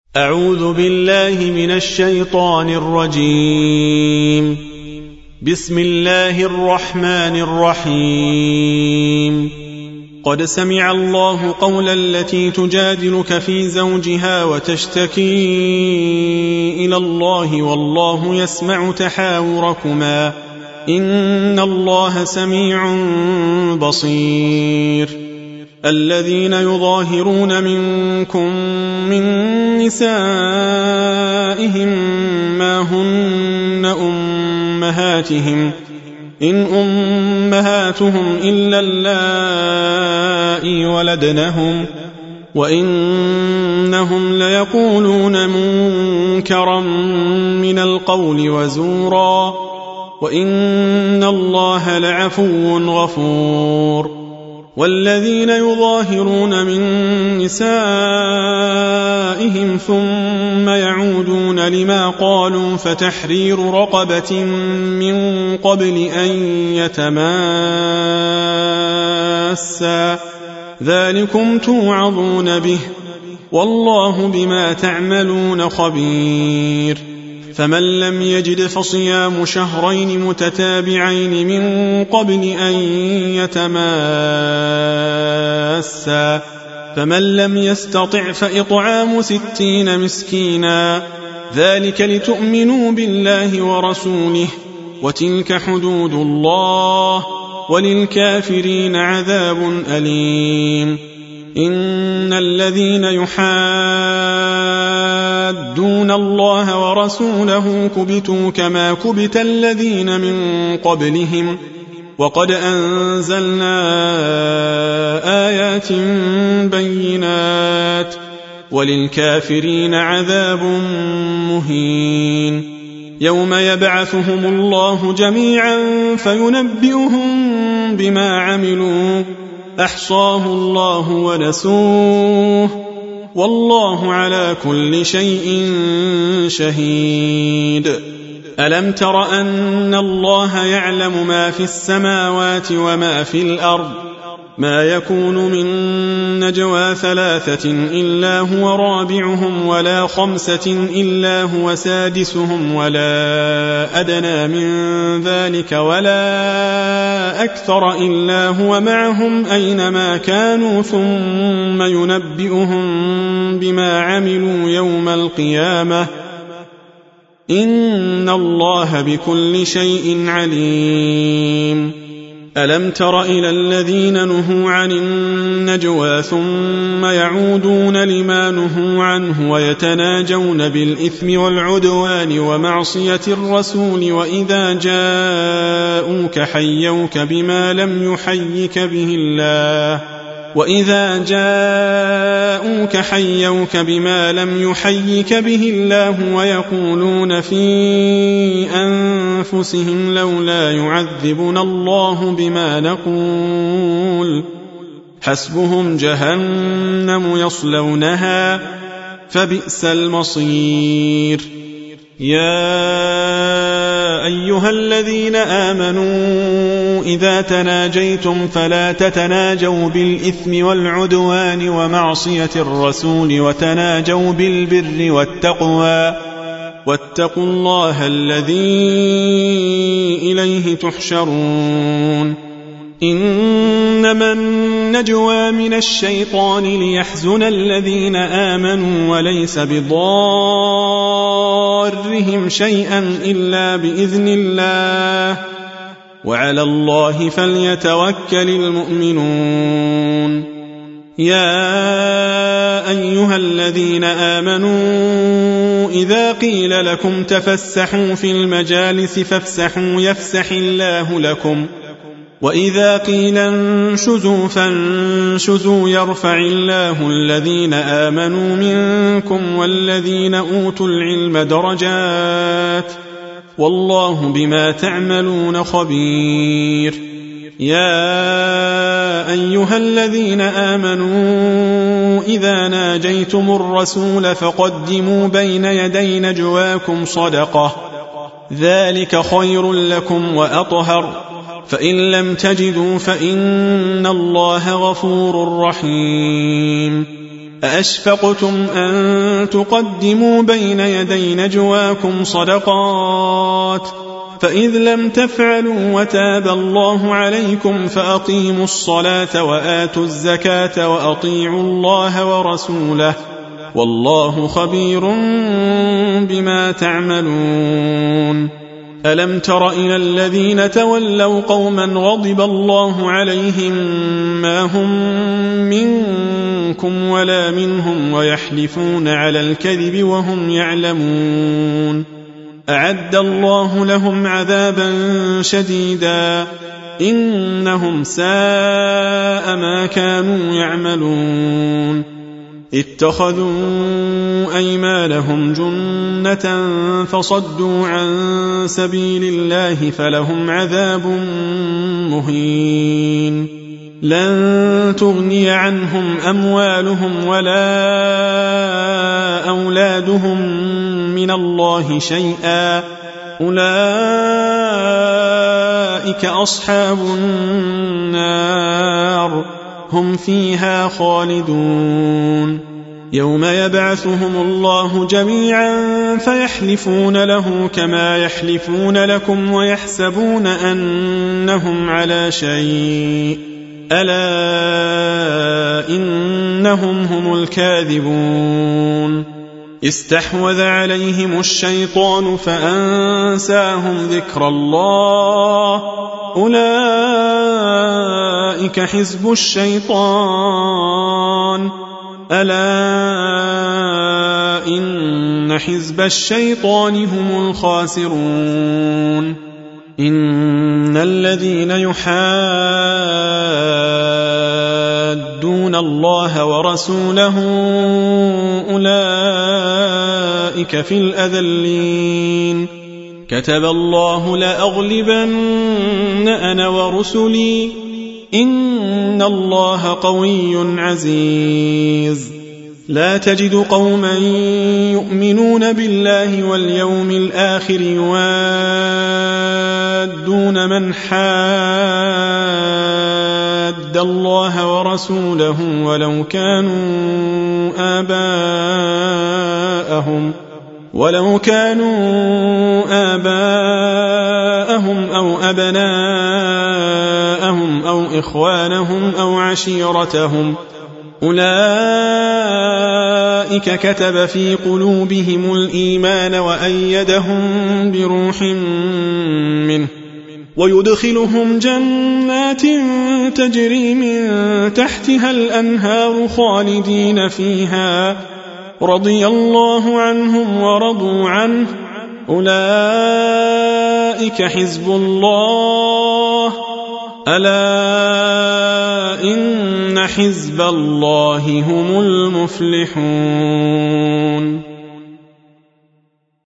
أعوذ بالله من الشيطان الرجيم. بسم الله الرحمن الرحيم. قد سمع الله قول التي تجادلك في زوجها وتشتكي إلى الله والله يسمع تحاوركما إن الله سميع بصير. الذين يظاهرون منكم من نسائهم ما هن أمهاتهم إن أمهاتهم إلا اللائي ولدنهم وإنهم ليقولون منكرا من القول وزورا وإن الله لعفو غفور. والذين يظاهرون من نسائهم ثم يعودون لما قالوا فتحرير رقبة من قبل أن يتماسا ذلكم توعظون به والله بما تعملون خبير. فمن لم يجد فصيام شهرين متتابعين من قبل أن يتماسا فمن لم يستطع فإطعام 60 مسكينا ذلك لتؤمنوا بالله ورسوله وتلك حدود الله وللكافرين عذاب أليم. إن الذين يحادون الله ورسوله كبتوا كما كبت الذين من قبلهم وقد أنزلنا آيات بينات وللكافرين عذاب مهين. يوم يبعثهم الله جميعا فينبئهم بما عملوا أحصاه الله ونسوه والله على كل شيء شهيد. ألم تر أن الله يعلم ما في السماوات وما في الأرض ما يكون من نجوى 3 إلا هو رابعهم ولا 5 إلا هو سادسهم ولا أدنى من ذلك ولا أكثر إلا هو معهم أينما كانوا ثم ينبئهم بما عملوا يوم القيامة إن الله بكل شيء عليم. ألم تر إلى الذين نهوا عن النجوى ثم يعودون لما نهوا عنه ويتناجون بالإثم والعدوان ومعصية الرسول وإذا جاءوك حيوك بما لم يحيك به الله ويقولون في أنفسهم لولا يعذبنا الله بما نقول حسبهم جهنم يصلونها فبئس المصير. يا أيها الذين آمنوا إذا تناجيتم فلا تتناجوا بالإثم والعدوان ومعصية الرسول وتناجوا بالبر والتقوى واتقوا الله الذي إليه تحشرون. إنما النجوى من الشيطان ليحزن الذين آمنوا وليس بضارهم شيئا إلا بإذن الله وعلى الله فليتوكل المؤمنون. يا أيها الذين آمنوا إذا قيل لكم تفسحوا في المجالس فافسحوا يفسح الله لكم وإذا قيل انشزوا فانشزوا يرفع الله الذين آمنوا منكم والذين أوتوا العلم درجات والله بما تعملون خبير. يا أيها الذين آمنوا إذا ناجيتم الرسول فقدموا بين يدي نجواكم صدقة ذلك خير لكم وأطهر فإن لم تجدوا فإن الله غفور رحيم. أأشفقتم أن تقدموا بين يدي نجواكم صدقات فإذ لم تفعلوا وتاب الله عليكم فأقيموا الصلاة وآتوا الزكاة وأطيعوا الله ورسوله والله خبير بما تعملون ألم تر إلى الذين تولوا قوما غضب الله عليهم ما هم منكم ولا منهم ويحلفون على الكذب وهم يعلمون أعد الله لهم عذابا شديدا إنهم ساء ما كانوا يعملون اتخذوا أيمانهم جنة فصدوا عن سبيل الله فلهم عذاب مهين لن تغني عنهم أموالهم ولا أولادهم من الله شيئا أولئك أصحاب النار هم فيها خالدون يوم يبعثهم الله جميعا فيحلفون له كما يحلفون لكم ويحسبون أنهم على شيء ألا إنهم هم الكاذبون استحوذ عليهم الشيطان فأنساهم ذكر الله أولئك حزب الشيطان ألا إن حزب الشيطان هم الخاسرون إن الذين يحادون الله ورسوله أولئك في الأذلين كتب الله لأغلبن أنا ورسلي إن الله قوي عزيز لا تجد قوما يؤمنون بالله واليوم الآخر يوادون من حاد الله ورسوله ولو كانوا آباءهم أو أبناءهم أو إخوانهم أو عشيرتهم أولئك كتب في قلوبهم الإيمان وأيدهم بروح منه ويدخلهم جنات تجري من تحتها الأنهار خالدين فيها رضي الله عنهم ورضوا عنه أولئك حزب الله ألا إن حزب الله هم المفلحون